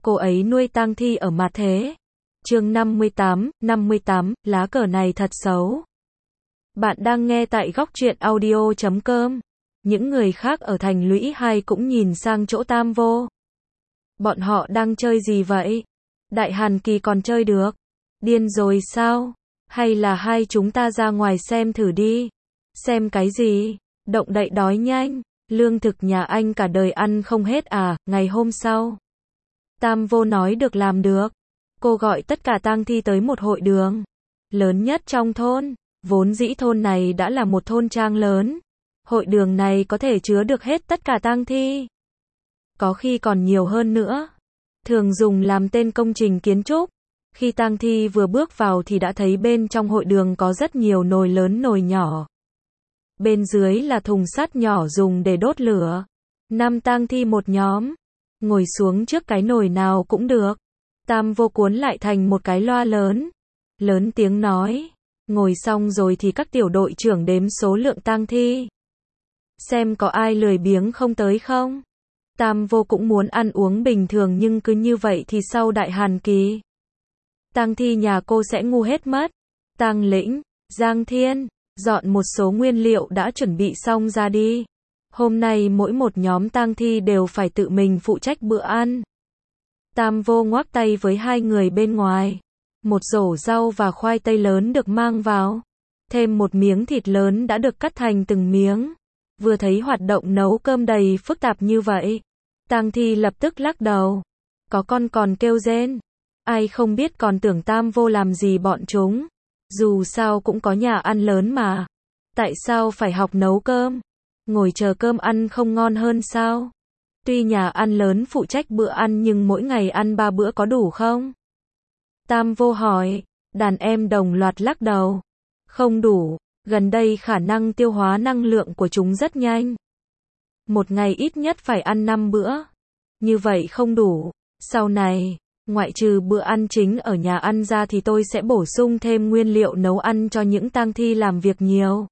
cô ấy nuôi tang thi ở mặt thế. Chương 58, lá cờ này thật xấu. Bạn đang nghe tại góc truyện audio.com. Những người khác ở thành lũy 2 cũng nhìn sang chỗ Tam Vô. Bọn họ đang chơi gì vậy? Đại Hàn Kỳ còn chơi được? Điên rồi sao? Hay là hai chúng ta ra ngoài xem thử đi? Xem cái gì? Động đậy đói nhanh. Lương thực nhà anh cả đời ăn không hết à? Ngày hôm sau, Tam Vô nói được làm được. Cô gọi tất cả tang thi tới một hội đường lớn nhất trong thôn. Vốn dĩ thôn này đã là một thôn trang lớn. Hội đường này có thể chứa được hết tất cả tang thi. Có khi còn nhiều hơn nữa. Thường dùng làm tên công trình kiến trúc. Khi tang thi vừa bước vào thì đã thấy bên trong hội đường có rất nhiều nồi lớn nồi nhỏ. Bên dưới là thùng sắt nhỏ dùng để đốt lửa. 5 tang thi một nhóm. Ngồi xuống trước cái nồi nào cũng được. Tam Vô cuốn lại thành một cái loa lớn. Lớn tiếng nói. Ngồi xong rồi thì các tiểu đội trưởng đếm số lượng tang thi. Xem có ai lười biếng không tới không? Tam Vô cũng muốn ăn uống bình thường nhưng cứ như vậy thì sau Đại Hàn Kỳ, tang thi nhà cô sẽ ngu hết mất. Tang Lĩnh, Giang Thiên, dọn một số nguyên liệu đã chuẩn bị xong ra đi. Hôm nay mỗi một nhóm tang thi đều phải tự mình phụ trách bữa ăn. Tam Vô ngoắc tay với hai người bên ngoài. Một rổ rau và khoai tây lớn được mang vào. Thêm một miếng thịt lớn đã được cắt thành từng miếng. Vừa thấy hoạt động nấu cơm đầy phức tạp như vậy, tang thi lập tức lắc đầu. Có con còn kêu rên. Ai không biết còn tưởng Tam Vô làm gì bọn chúng. Dù sao cũng có nhà ăn lớn mà. Tại sao phải học nấu cơm? Ngồi chờ cơm ăn không ngon hơn sao? Tuy nhà ăn lớn phụ trách bữa ăn nhưng mỗi ngày ăn 3 bữa có đủ không? Tam Vô hỏi. Đàn em đồng loạt lắc đầu. Không đủ. Gần đây khả năng tiêu hóa năng lượng của chúng rất nhanh. Một ngày ít nhất phải ăn 5 bữa. Như vậy không đủ. Sau này, ngoại trừ bữa ăn chính ở nhà ăn ra thì tôi sẽ bổ sung thêm nguyên liệu nấu ăn cho những tang thi làm việc nhiều.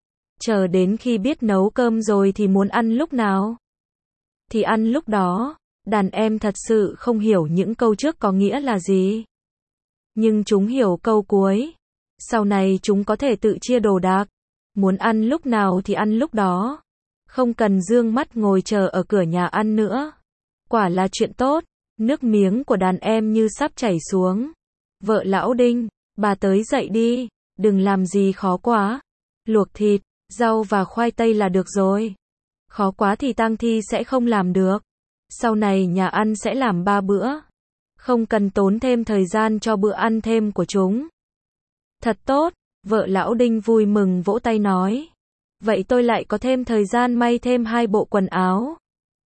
Chờ đến khi biết nấu cơm rồi thì muốn ăn lúc nào thì ăn lúc đó. Đàn em thật sự không hiểu những câu trước có nghĩa là gì. Nhưng chúng hiểu câu cuối. Sau này chúng có thể tự chia đồ đạc. Muốn ăn lúc nào thì ăn lúc đó. Không cần dương mắt ngồi chờ ở cửa nhà ăn nữa. Quả là chuyện tốt. Nước miếng của đàn em như sắp chảy xuống. Vợ lão Đinh, bà tới dậy đi. Đừng làm gì khó quá. Luộc thịt, rau và khoai tây là được rồi. Khó quá thì tang thi sẽ không làm được. Sau này nhà ăn sẽ làm 3 bữa. Không cần tốn thêm thời gian cho bữa ăn thêm của chúng. Thật tốt, vợ lão Đinh vui mừng vỗ tay nói. Vậy tôi lại có thêm thời gian may thêm 2 bộ quần áo.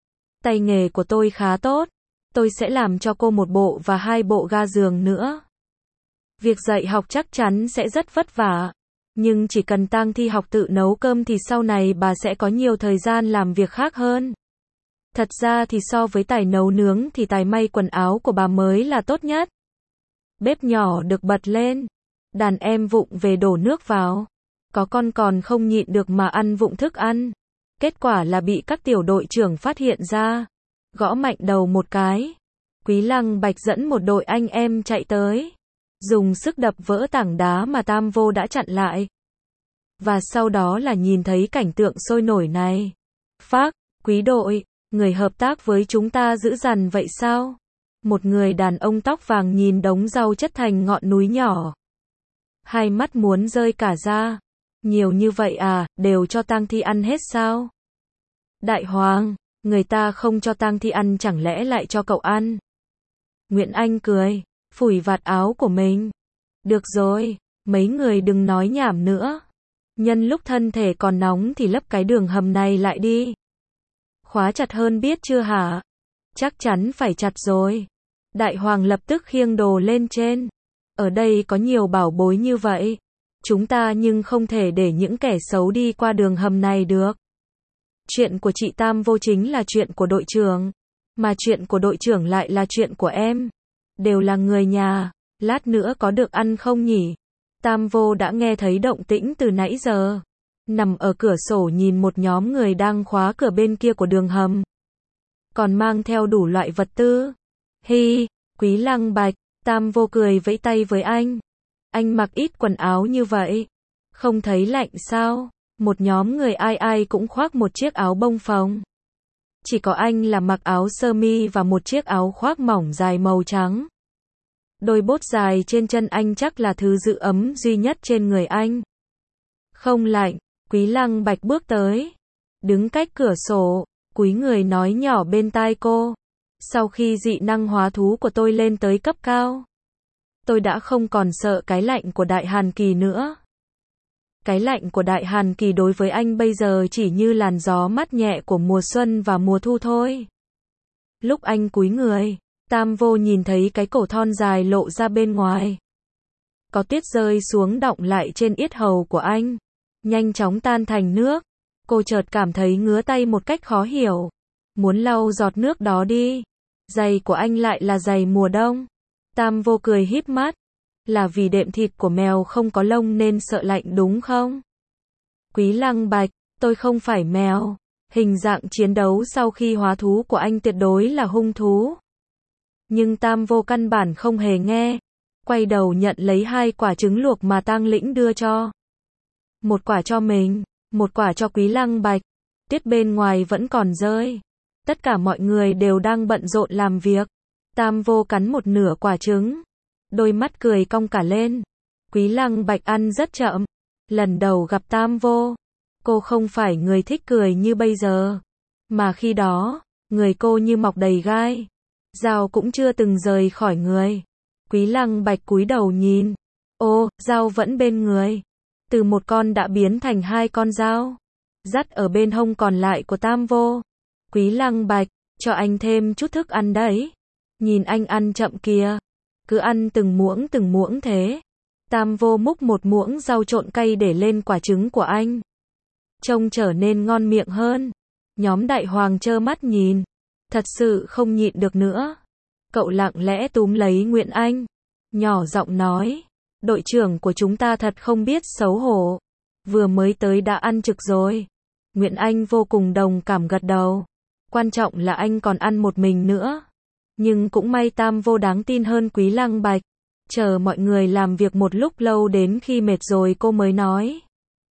Tay nghề của tôi khá tốt. Tôi sẽ làm cho cô 1 bộ và 2 bộ ga giường nữa. Việc dạy học chắc chắn sẽ rất vất vả. Nhưng chỉ cần tang thi học tự nấu cơm thì sau này bà sẽ có nhiều thời gian làm việc khác hơn. Thật ra thì so với tài nấu nướng thì tài may quần áo của bà mới là tốt nhất. Bếp nhỏ được bật lên. Đàn em vụng về đổ nước vào. Có con còn không nhịn được mà ăn vụng thức ăn. Kết quả là bị các tiểu đội trưởng phát hiện ra. Gõ mạnh đầu một cái. Quý Lăng Bạch dẫn một đội anh em chạy tới. Dùng sức đập vỡ tảng đá mà Tam Vô đã chặn lại. Và sau đó là nhìn thấy cảnh tượng sôi nổi này. Phác, quý đội, người hợp tác với chúng ta dữ dằn vậy sao? Một người đàn ông tóc vàng nhìn đống rau chất thành ngọn núi nhỏ. Hai mắt muốn rơi cả ra. Nhiều như vậy à, đều cho tang thi ăn hết sao? Đại Hoàng, người ta không cho tang thi ăn chẳng lẽ lại cho cậu ăn? Nguyễn Anh cười, phủi vạt áo của mình. Được rồi, mấy người đừng nói nhảm nữa. Nhân lúc thân thể còn nóng thì lấp cái đường hầm này lại đi. Khóa chặt hơn biết chưa hả? Chắc chắn phải chặt rồi. Đại Hoàng lập tức khiêng đồ lên trên. Ở đây có nhiều bảo bối như vậy. Chúng ta nhưng không thể để những kẻ xấu đi qua đường hầm này được. Chuyện của chị Tam Vô chính là chuyện của đội trưởng. Mà chuyện của đội trưởng lại là chuyện của em. Đều là người nhà. Lát nữa có được ăn không nhỉ? Tam Vô đã nghe thấy động tĩnh từ nãy giờ. Nằm ở cửa sổ nhìn một nhóm người đang khóa cửa bên kia của đường hầm. Còn mang theo đủ loại vật tư. Hi, Quý Lăng Bạch, Tam Vô cười vẫy tay với anh. Anh mặc ít quần áo như vậy. Không thấy lạnh sao? Một nhóm người ai ai cũng khoác một chiếc áo bông phồng. Chỉ có anh là mặc áo sơ mi và một chiếc áo khoác mỏng dài màu trắng. Đôi bốt dài trên chân anh chắc là thứ giữ ấm duy nhất trên người anh. Không lạnh, Quý Lăng Bạch bước tới. Đứng cách cửa sổ, cúi người nói nhỏ bên tai cô. Sau khi dị năng hóa thú của tôi lên tới cấp cao, tôi đã không còn sợ cái lạnh của Đại Hàn Kỳ nữa. Cái lạnh của Đại Hàn Kỳ đối với anh bây giờ chỉ như làn gió mát nhẹ của mùa xuân và mùa thu thôi. Lúc anh cúi người, Tam Vô nhìn thấy cái cổ thon dài lộ ra bên ngoài. Có tuyết rơi xuống đọng lại trên yết hầu của anh, nhanh chóng tan thành nước. Cô chợt cảm thấy ngứa tay một cách khó hiểu, muốn lau giọt nước đó đi. Giày của anh lại là giày mùa đông. Tam Vô cười híp mắt. Là vì đệm thịt của mèo không có lông nên sợ lạnh đúng không? Quý Lăng Bạch, tôi không phải mèo. Hình dạng chiến đấu sau khi hóa thú của anh tuyệt đối là hung thú. Nhưng Tam Vô căn bản không hề nghe. Quay đầu nhận lấy 2 quả trứng luộc mà Tang Lĩnh đưa cho. Một quả cho mình, một quả cho Quý Lăng Bạch. Tuyết bên ngoài vẫn còn rơi. Tất cả mọi người đều đang bận rộn làm việc. Tam Vô cắn một nửa quả trứng. Đôi mắt cười cong cả lên. Quý Lăng Bạch ăn rất chậm. Lần đầu gặp Tam Vô, cô không phải người thích cười như bây giờ. Mà khi đó, người cô như mọc đầy gai. Dao cũng chưa từng rời khỏi người. Quý Lăng Bạch cúi đầu nhìn. Ô, dao vẫn bên người. Từ một con đã biến thành 2 con dao. Dắt ở bên hông còn lại của Tam Vô. Quý Lăng Bạch, cho anh thêm chút thức ăn đấy. Nhìn anh ăn chậm kìa. Cứ ăn từng muỗng thế. Tam Vô múc một muỗng rau trộn cay để lên quả trứng của anh. Trông trở nên ngon miệng hơn. Nhóm đại hoàng trơ mắt nhìn. Thật sự không nhịn được nữa. Cậu lặng lẽ túm lấy Nguyễn Anh. Nhỏ giọng nói. Đội trưởng của chúng ta thật không biết xấu hổ. Vừa mới tới đã ăn trực rồi. Nguyễn Anh vô cùng đồng cảm gật đầu. Quan trọng là anh còn ăn một mình nữa. Nhưng cũng may Tam Vô đáng tin hơn Quý Lăng Bạch. Chờ mọi người làm việc một lúc lâu đến khi mệt rồi cô mới nói.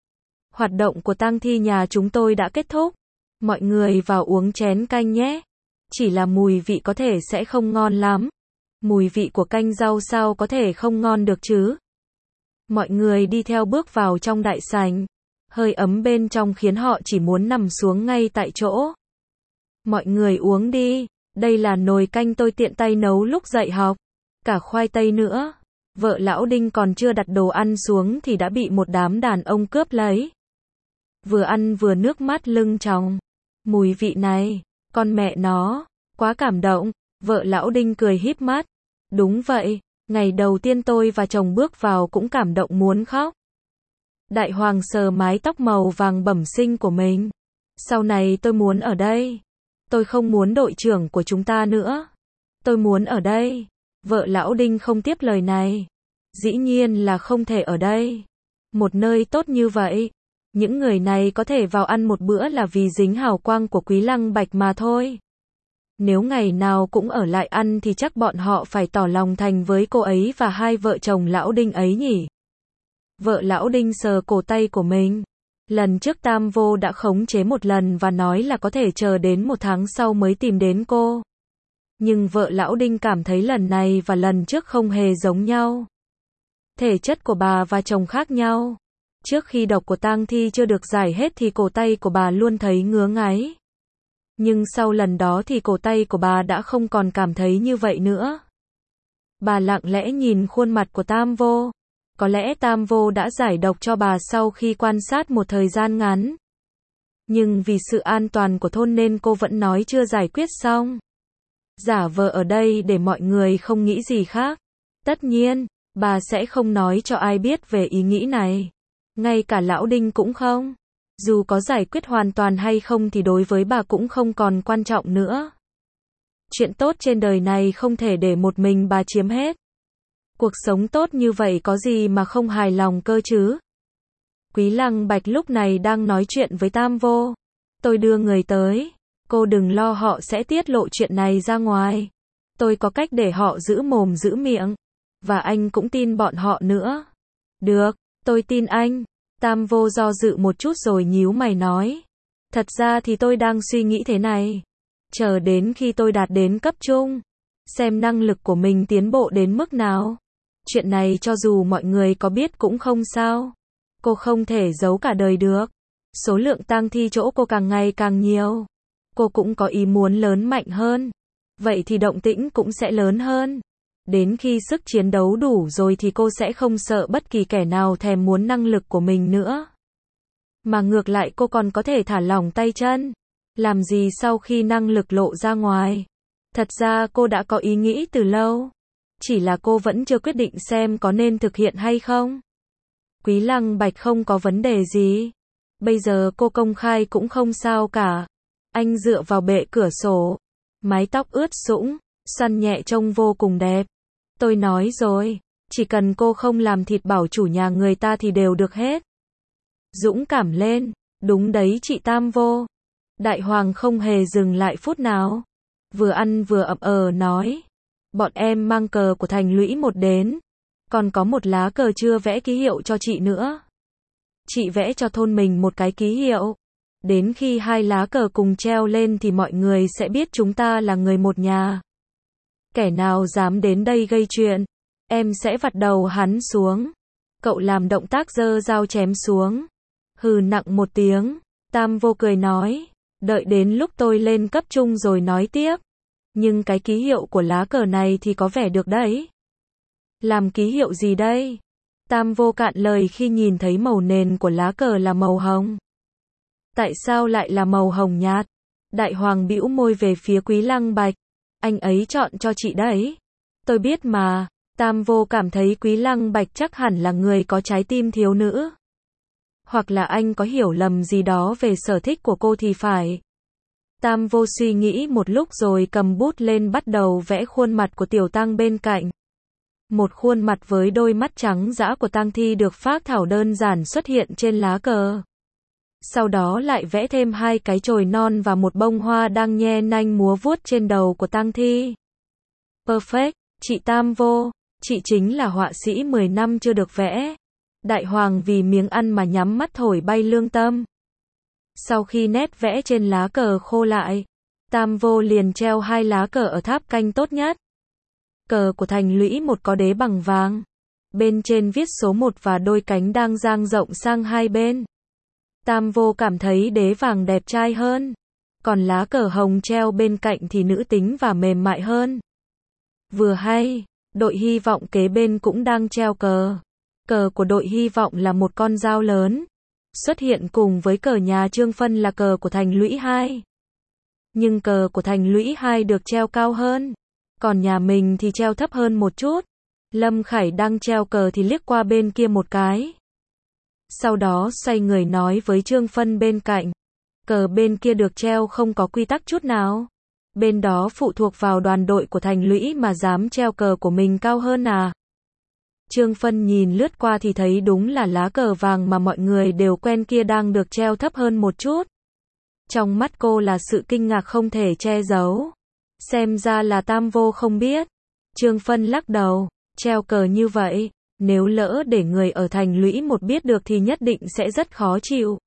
Hoạt động của tang thi nhà chúng tôi đã kết thúc. Mọi người vào uống chén canh nhé. Chỉ là mùi vị có thể sẽ không ngon lắm. Mùi vị của canh rau sao có thể không ngon được chứ? Mọi người đi theo bước vào trong đại sảnh. Hơi ấm bên trong khiến họ chỉ muốn nằm xuống ngay tại chỗ. Mọi người uống đi. Đây là nồi canh tôi tiện tay nấu lúc dạy học. Cả khoai tây nữa. Vợ lão Đinh còn chưa đặt đồ ăn xuống thì đã bị một đám đàn ông cướp lấy. Vừa ăn vừa nước mắt lưng tròng. Mùi vị này, con mẹ nó, quá cảm động. Vợ lão Đinh cười híp mắt. Đúng vậy, ngày đầu tiên tôi và chồng bước vào cũng cảm động muốn khóc. Đại hoàng sờ mái tóc màu vàng bẩm sinh của mình. Sau này tôi muốn ở đây. Tôi không muốn đội trưởng của chúng ta nữa. Tôi muốn ở đây. Vợ lão Đinh không tiếp lời này. Dĩ nhiên là không thể ở đây. Một nơi tốt như vậy. Những người này có thể vào ăn một bữa là vì dính hào quang của Quý Lăng Bạch mà thôi. Nếu ngày nào cũng ở lại ăn thì chắc bọn họ phải tỏ lòng thành với cô ấy và 2 vợ chồng lão Đinh ấy nhỉ. Vợ lão Đinh sờ cổ tay của mình. Lần trước Tam Vô đã khống chế một lần và nói là có thể chờ đến 1 tháng sau mới tìm đến cô. Nhưng vợ lão Đinh cảm thấy lần này và lần trước không hề giống nhau. Thể chất của bà và chồng khác nhau. Trước khi độc của tang thi chưa được giải hết thì cổ tay của bà luôn thấy ngứa ngáy. Nhưng sau lần đó thì cổ tay của bà đã không còn cảm thấy như vậy nữa. Bà lặng lẽ nhìn khuôn mặt của Tam Vô. Có lẽ Tam Vô đã giải độc cho bà sau khi quan sát một thời gian ngắn. Nhưng vì sự an toàn của thôn nên cô vẫn nói chưa giải quyết xong. Giả vờ ở đây để mọi người không nghĩ gì khác. Tất nhiên, bà sẽ không nói cho ai biết về ý nghĩ này. Ngay cả lão Đinh cũng không. Dù có giải quyết hoàn toàn hay không thì đối với bà cũng không còn quan trọng nữa. Chuyện tốt trên đời này không thể để một mình bà chiếm hết. Cuộc sống tốt như vậy có gì mà không hài lòng cơ chứ? Quý Lăng Bạch lúc này đang nói chuyện với Tam Vô. Tôi đưa người tới. Cô đừng lo họ sẽ tiết lộ chuyện này ra ngoài. Tôi có cách để họ giữ mồm giữ miệng. Và anh cũng tin bọn họ nữa. Được, tôi tin anh. Tam vô do dự một chút rồi nhíu mày nói. Thật ra thì tôi đang suy nghĩ thế này. Chờ đến khi tôi đạt đến cấp trung, xem năng lực của mình tiến bộ đến mức nào. Chuyện này cho dù mọi người có biết cũng không sao. Cô không thể giấu cả đời được. Số lượng tang thi chỗ cô càng ngày càng nhiều. Cô cũng có ý muốn lớn mạnh hơn. Vậy thì động tĩnh cũng sẽ lớn hơn. Đến khi sức chiến đấu đủ rồi thì cô sẽ không sợ bất kỳ kẻ nào thèm muốn năng lực của mình nữa. Mà ngược lại cô còn có thể thả lỏng tay chân. Làm gì sau khi năng lực lộ ra ngoài. Thật ra cô đã có ý nghĩ từ lâu. Chỉ là cô vẫn chưa quyết định xem có nên thực hiện hay không. Quý Lăng Bạch không có vấn đề gì. Bây giờ cô công khai cũng không sao cả. Anh dựa vào bệ cửa sổ. Mái tóc ướt sũng, săn nhẹ trông vô cùng đẹp. Tôi nói rồi, chỉ cần cô không làm thịt bảo chủ nhà người ta thì đều được hết. Dũng cảm lên, đúng đấy chị Tam vô. Đại Hoàng không hề dừng lại phút nào. Vừa ăn vừa nói. Bọn em mang cờ của thành lũy một đến. Còn có một lá cờ chưa vẽ ký hiệu cho chị nữa. Chị vẽ cho thôn mình một cái ký hiệu. Đến khi hai lá cờ cùng treo lên thì mọi người sẽ biết chúng ta là người một nhà. Kẻ nào dám đến đây gây chuyện, em sẽ vặt đầu hắn xuống. Cậu làm động tác giơ dao chém xuống. Hừ nặng một tiếng, Tam vô cười nói, đợi đến lúc tôi lên cấp trung rồi nói tiếp. Nhưng cái ký hiệu của lá cờ này thì có vẻ được đấy. Làm ký hiệu gì đây? Tam vô cạn lời khi nhìn thấy màu nền của lá cờ là màu hồng. Tại sao lại là màu hồng nhạt? Đại Hoàng bĩu môi về phía Quý Lăng Bạch. Anh ấy chọn cho chị đấy. Tôi biết mà. Tam vô cảm thấy Quý Lăng Bạch chắc hẳn là người có trái tim thiếu nữ. Hoặc là anh có hiểu lầm gì đó về sở thích của cô thì phải. Tam vô suy nghĩ một lúc rồi cầm bút lên bắt đầu vẽ khuôn mặt của tiểu tang bên cạnh. Một khuôn mặt với đôi mắt trắng dã của tang thi được phác thảo đơn giản xuất hiện trên lá cờ. Sau đó lại vẽ thêm hai cái chồi non và một bông hoa đang nhe nanh múa vuốt trên đầu của tang thi. Perfect, chị Tam vô, chị chính là họa sĩ 10 năm chưa được vẽ. Đại Hoàng vì miếng ăn mà nhắm mắt thổi bay lương tâm. Sau khi nét vẽ trên lá cờ khô lại, Tam vô liền treo hai lá cờ ở tháp canh tốt nhất. Cờ của thành lũy một có đế bằng vàng. Bên trên viết số 1 và đôi cánh đang dang rộng sang hai bên. Tam vô cảm thấy đế vàng đẹp trai hơn. Còn lá cờ hồng treo bên cạnh thì nữ tính và mềm mại hơn. Vừa hay, đội hy vọng kế bên cũng đang treo cờ. Cờ của đội hy vọng là một con dao lớn. Xuất hiện cùng với cờ nhà Trương Phân là cờ của thành lũy 2. Nhưng cờ của thành lũy 2 được treo cao hơn. Còn nhà mình thì treo thấp hơn một chút. Lâm Khải đang treo cờ thì liếc qua bên kia một cái. Sau đó xoay người nói với Trương Phân bên cạnh. Cờ bên kia được treo không có quy tắc chút nào. Bên đó phụ thuộc vào đoàn đội của thành lũy mà dám treo cờ của mình cao hơn à. Trương Phân nhìn lướt qua thì thấy đúng là lá cờ vàng mà mọi người đều quen kia đang được treo thấp hơn một chút. Trong mắt cô là sự kinh ngạc không thể che giấu. Xem ra là Tam vô không biết. Trương Phân lắc đầu, treo cờ như vậy, nếu lỡ để người ở thành lũy một biết được thì nhất định sẽ rất khó chịu.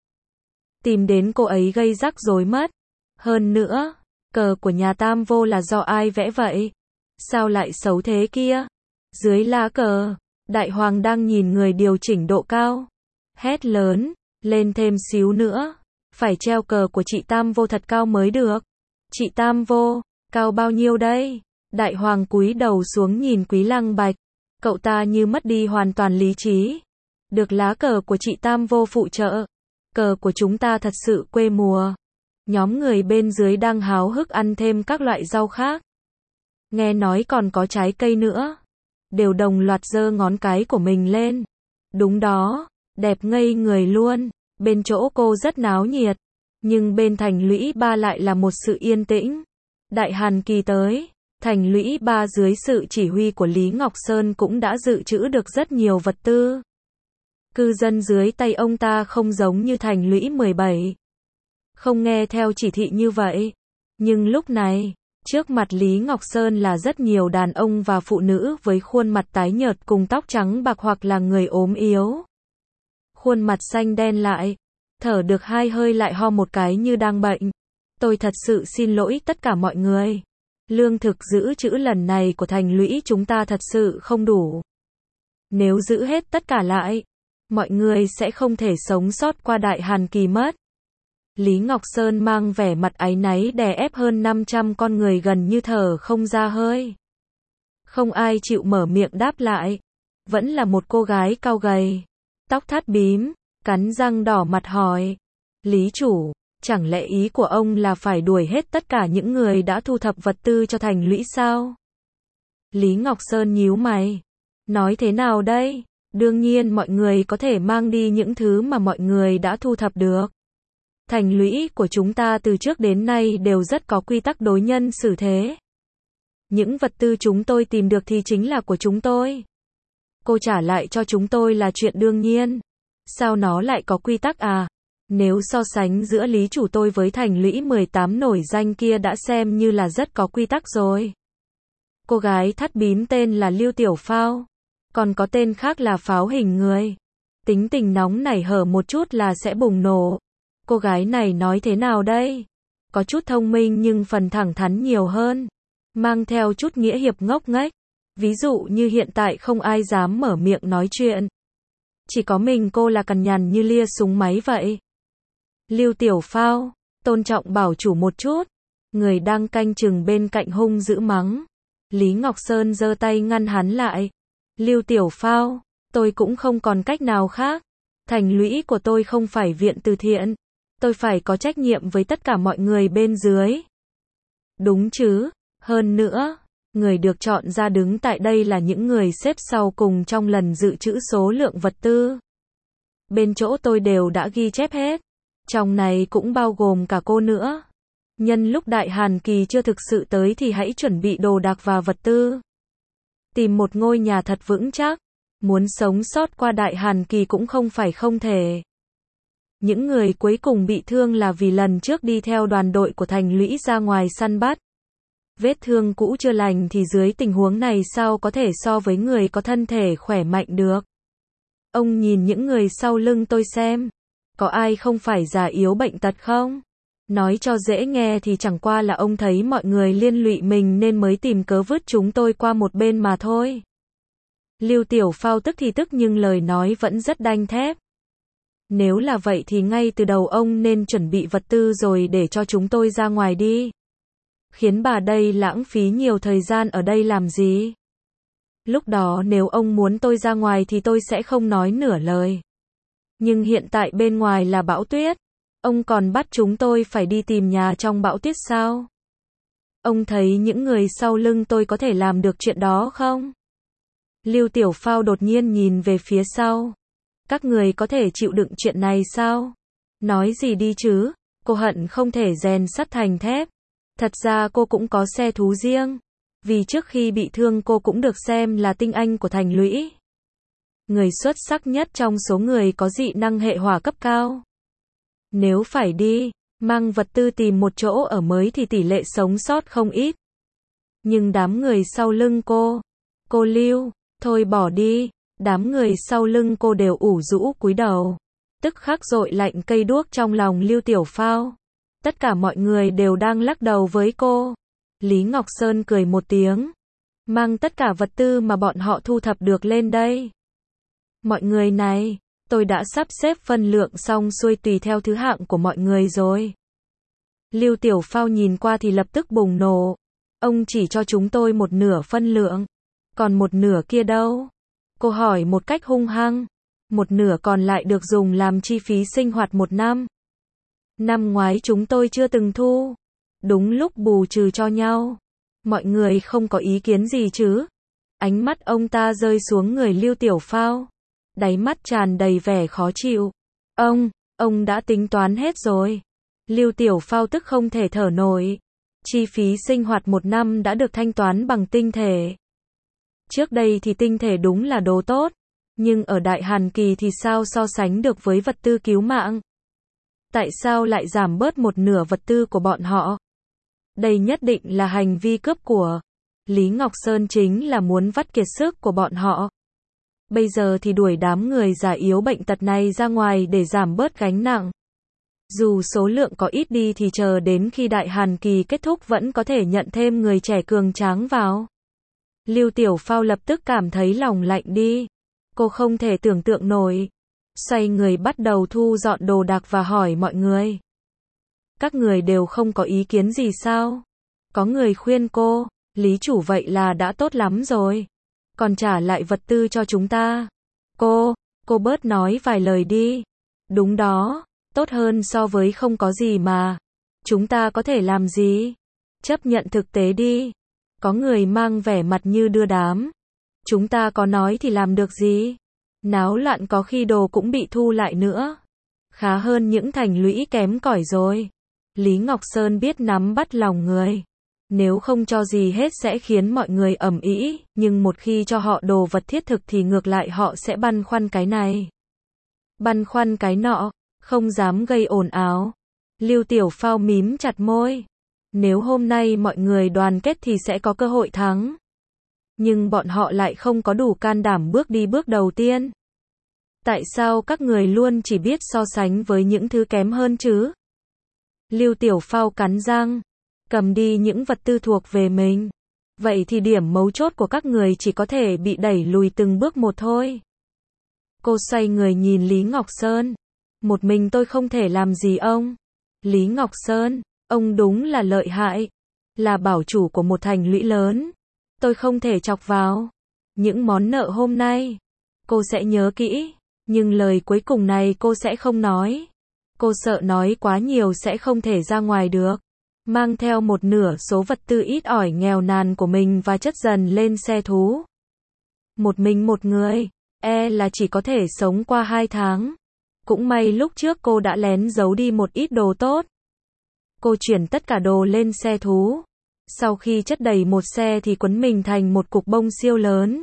Tìm đến cô ấy gây rắc rối mất. Hơn nữa, cờ của nhà Tam vô là do ai vẽ vậy? Sao lại xấu thế kia? Dưới lá cờ, Đại Hoàng đang nhìn người điều chỉnh độ cao. Hét lớn, lên thêm xíu nữa. Phải treo cờ của chị Tam vô thật cao mới được. Chị Tam vô, cao bao nhiêu đây? Đại Hoàng cúi đầu xuống nhìn Quý Lăng Bạch. Cậu ta như mất đi hoàn toàn lý trí. Được lá cờ của chị Tam vô phụ trợ. Cờ của chúng ta thật sự quê mùa. Nhóm người bên dưới đang háo hức ăn thêm các loại rau khác. Nghe nói còn có trái cây nữa. Đều đồng loạt giơ ngón cái của mình lên. Đúng đó, đẹp ngây người luôn. Bên chỗ cô rất náo nhiệt. Nhưng bên thành lũy 3 lại là một sự yên tĩnh. Đại Hàn Kỳ tới. Thành lũy 3 dưới sự chỉ huy của Lý Ngọc Sơn cũng đã dự trữ được rất nhiều vật tư. Cư dân dưới tay ông ta không giống như thành lũy 17. Không nghe theo chỉ thị như vậy. Nhưng lúc này, Trước mặt Lý Ngọc Sơn là rất nhiều đàn ông và phụ nữ với khuôn mặt tái nhợt cùng tóc trắng bạc hoặc là người ốm yếu. Khuôn mặt xanh đen lại, thở được 2 hơi lại ho một cái như đang bệnh. Tôi thật sự xin lỗi tất cả mọi người. Lương thực dự trữ lần này của thành lũy chúng ta thật sự không đủ. Nếu giữ hết tất cả lại, mọi người sẽ không thể sống sót qua đại hàn kỳ mất. Lý Ngọc Sơn mang vẻ mặt áy náy đè ép hơn 500 con người gần như thở không ra hơi. Không ai chịu mở miệng đáp lại. Vẫn là một cô gái cao gầy, tóc thắt bím, cắn răng đỏ mặt hỏi. Lý chủ, chẳng lẽ ý của ông là phải đuổi hết tất cả những người đã thu thập vật tư cho thành lũy sao? Lý Ngọc Sơn nhíu mày. Nói thế nào đây? Đương nhiên mọi người có thể mang đi những thứ mà mọi người đã thu thập được. Thành lũy của chúng ta từ trước đến nay đều rất có quy tắc đối nhân xử thế. Những vật tư chúng tôi tìm được thì chính là của chúng tôi. Cô trả lại cho chúng tôi là chuyện đương nhiên. Sao nó lại có quy tắc à? Nếu so sánh giữa lý chủ tôi với thành lũy 18 nổi danh kia đã xem như là rất có quy tắc rồi. Cô gái thắt bím tên là Lưu Tiểu Phao. Còn có tên khác là Pháo Hình Người. Tính tình nóng nảy hở một chút là sẽ bùng nổ. Cô gái này nói thế nào đây? Có chút thông minh nhưng phần thẳng thắn nhiều hơn. Mang theo chút nghĩa hiệp ngốc nghếch. Ví dụ như hiện tại không ai dám mở miệng nói chuyện. Chỉ có mình cô là cằn nhằn như lia súng máy vậy. Lưu Tiểu Phao, tôn trọng bảo chủ một chút. Người đang canh chừng bên cạnh hung dữ mắng. Lý Ngọc Sơn giơ tay ngăn hắn lại. Lưu Tiểu Phao, tôi cũng không còn cách nào khác. Thành lũy của tôi không phải viện từ thiện. Tôi phải có trách nhiệm với tất cả mọi người bên dưới. Đúng chứ, hơn nữa, người được chọn ra đứng tại đây là những người xếp sau cùng trong lần dự trữ số lượng vật tư. Bên chỗ tôi đều đã ghi chép hết. Trong này cũng bao gồm cả cô nữa. Nhân lúc đại hàn kỳ chưa thực sự tới thì hãy chuẩn bị đồ đạc và vật tư. Tìm một ngôi nhà thật vững chắc. Muốn sống sót qua đại hàn kỳ cũng không phải không thể. Những người cuối cùng bị thương là vì lần trước đi theo đoàn đội của thành lũy ra ngoài săn bắt. Vết thương cũ chưa lành thì dưới tình huống này sao có thể so với người có thân thể khỏe mạnh được. Ông nhìn những người sau lưng tôi xem. Có ai không phải già yếu bệnh tật không? Nói cho dễ nghe thì chẳng qua là ông thấy mọi người liên lụy mình nên mới tìm cớ vứt chúng tôi qua một bên mà thôi. Lưu Tiểu Phao tức thì tức nhưng lời nói vẫn rất đanh thép. Nếu là vậy thì ngay từ đầu ông nên chuẩn bị vật tư rồi để cho chúng tôi ra ngoài đi. Khiến bà đây lãng phí nhiều thời gian ở đây làm gì? Lúc đó nếu ông muốn tôi ra ngoài thì tôi sẽ không nói nửa lời. Nhưng hiện tại bên ngoài là bão tuyết. Ông còn bắt chúng tôi phải đi tìm nhà trong bão tuyết sao? Ông thấy những người sau lưng tôi có thể làm được chuyện đó không? Lưu Tiểu Phao đột nhiên nhìn về phía sau. Các người có thể chịu đựng chuyện này sao? Nói gì đi chứ? Cô hận không thể rèn sắt thành thép. Thật ra cô cũng có xe thú riêng. Vì trước khi bị thương cô cũng được xem là tinh anh của thành lũy. Người xuất sắc nhất trong số người có dị năng hệ hỏa cấp cao. Nếu phải đi, mang vật tư tìm một chỗ ở mới thì tỷ lệ sống sót không ít. Nhưng đám người sau lưng cô Lưu, thôi bỏ đi. Đám người sau lưng cô đều ủ rũ cúi đầu. Tức khắc dội lạnh cây đuốc trong lòng Lưu Tiểu Phao. Tất cả mọi người đều đang lắc đầu với cô. Lý Ngọc Sơn cười một tiếng. Mang tất cả vật tư mà bọn họ thu thập được lên đây. Mọi người này, tôi đã sắp xếp phân lượng xong xuôi tùy theo thứ hạng của mọi người rồi. Lưu Tiểu Phao nhìn qua thì lập tức bùng nổ. Ông chỉ cho chúng tôi một nửa phân lượng. Còn một nửa kia đâu? Cô hỏi một cách hung hăng. Một nửa còn lại được dùng làm chi phí sinh hoạt một năm. Năm ngoái chúng tôi chưa từng thu. Đúng lúc bù trừ cho nhau. Mọi người không có ý kiến gì chứ? Ánh mắt ông ta rơi xuống người Lưu Tiểu Phao. Đáy mắt tràn đầy vẻ khó chịu. Ông đã tính toán hết rồi. Lưu Tiểu Phao tức không thể thở nổi. Chi phí sinh hoạt một năm đã được thanh toán bằng tinh thể. Trước đây thì tinh thể đúng là đồ tốt. Nhưng ở Đại Hàn Kỳ thì sao so sánh được với vật tư cứu mạng? Tại sao lại giảm bớt một nửa vật tư của bọn họ? Đây nhất định là hành vi cướp của. Lý Ngọc Sơn chính là muốn vắt kiệt sức của bọn họ. Bây giờ thì đuổi đám người già yếu bệnh tật này ra ngoài để giảm bớt gánh nặng. Dù số lượng có ít đi thì chờ đến khi đại hàn kỳ kết thúc vẫn có thể nhận thêm người trẻ cường tráng vào. Lưu Tiểu Phao lập tức cảm thấy lòng lạnh đi. Cô không thể tưởng tượng nổi. Xoay người bắt đầu thu dọn đồ đạc và hỏi mọi người. Các người đều không có ý kiến gì sao? Có người khuyên cô, Lý chủ vậy là đã tốt lắm rồi. Còn trả lại vật tư cho chúng ta. Cô bớt nói vài lời đi. Đúng đó, tốt hơn so với không có gì mà. Chúng ta có thể làm gì? Chấp nhận thực tế đi. Có người mang vẻ mặt như đưa đám. Chúng ta có nói thì làm được gì? Náo loạn có khi đồ cũng bị thu lại nữa. Khá hơn những thành lũy kém cỏi rồi. Lý Ngọc Sơn biết nắm bắt lòng người. Nếu không cho gì hết sẽ khiến mọi người ầm ĩ, nhưng một khi cho họ đồ vật thiết thực thì ngược lại họ sẽ băn khoăn cái này, băn khoăn cái nọ, không dám gây ồn ào. Lưu Tiểu Phao mím chặt môi. Nếu hôm nay mọi người đoàn kết thì sẽ có cơ hội thắng. Nhưng bọn họ lại không có đủ can đảm bước đi bước đầu tiên. Tại sao các người luôn chỉ biết so sánh với những thứ kém hơn chứ? Lưu Tiểu Phao cắn răng. Cầm đi những vật tư thuộc về mình. Vậy thì điểm mấu chốt của các người chỉ có thể bị đẩy lùi từng bước một thôi. Cô xoay người nhìn Lý Ngọc Sơn. Một mình tôi không thể làm gì ông. Lý Ngọc Sơn, ông đúng là lợi hại. Là bảo chủ của một thành lũy lớn. Tôi không thể chọc vào. Những món nợ hôm nay, cô sẽ nhớ kỹ. Nhưng lời cuối cùng này cô sẽ không nói. Cô sợ nói quá nhiều sẽ không thể ra ngoài được. Mang theo một nửa số vật tư ít ỏi nghèo nàn của mình và chất dần lên xe thú. Một mình một người, là chỉ có thể sống qua 2 tháng. Cũng may lúc trước cô đã lén giấu đi một ít đồ tốt. Cô chuyển tất cả đồ lên xe thú. Sau khi chất đầy một xe thì quấn mình thành một cục bông siêu lớn.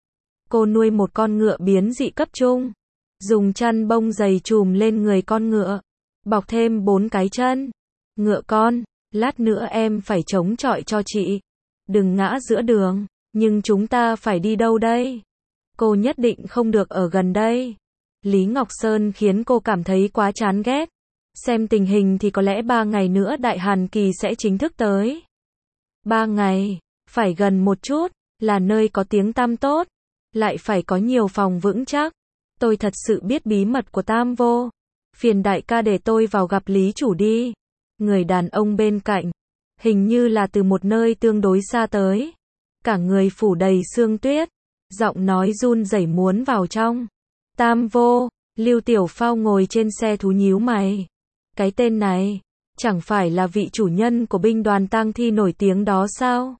Cô nuôi một con ngựa biến dị cấp trung. Dùng chăn bông dày trùm lên người con ngựa. Bọc thêm 4 cái chân. Ngựa con, lát nữa em phải chống chọi cho chị. Đừng ngã giữa đường. Nhưng chúng ta phải đi đâu đây? Cô nhất định không được ở gần đây. Lý Ngọc Sơn khiến cô cảm thấy quá chán ghét. Xem tình hình thì có lẽ 3 ngày nữa đại hàn kỳ sẽ chính thức tới. 3 ngày, phải gần một chút, là nơi có tiếng tăm tốt, lại phải có nhiều phòng vững chắc. Tôi thật sự biết bí mật của Tam Vô. Phiền đại ca để tôi vào gặp Lý chủ đi. Người đàn ông bên cạnh, hình như là từ một nơi tương đối xa tới. Cả người phủ đầy sương tuyết, giọng nói run rẩy muốn vào trong. Tam Vô, Lưu Tiểu Phao ngồi trên xe thú nhíu mày. Cái tên này, chẳng phải là vị chủ nhân của binh đoàn tang thi nổi tiếng đó sao?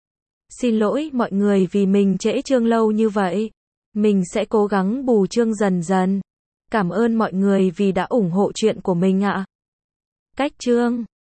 Xin lỗi mọi người vì mình trễ chương lâu như vậy. Mình sẽ cố gắng bù chương dần dần. Cảm ơn mọi người vì đã ủng hộ chuyện của mình ạ. Cách chương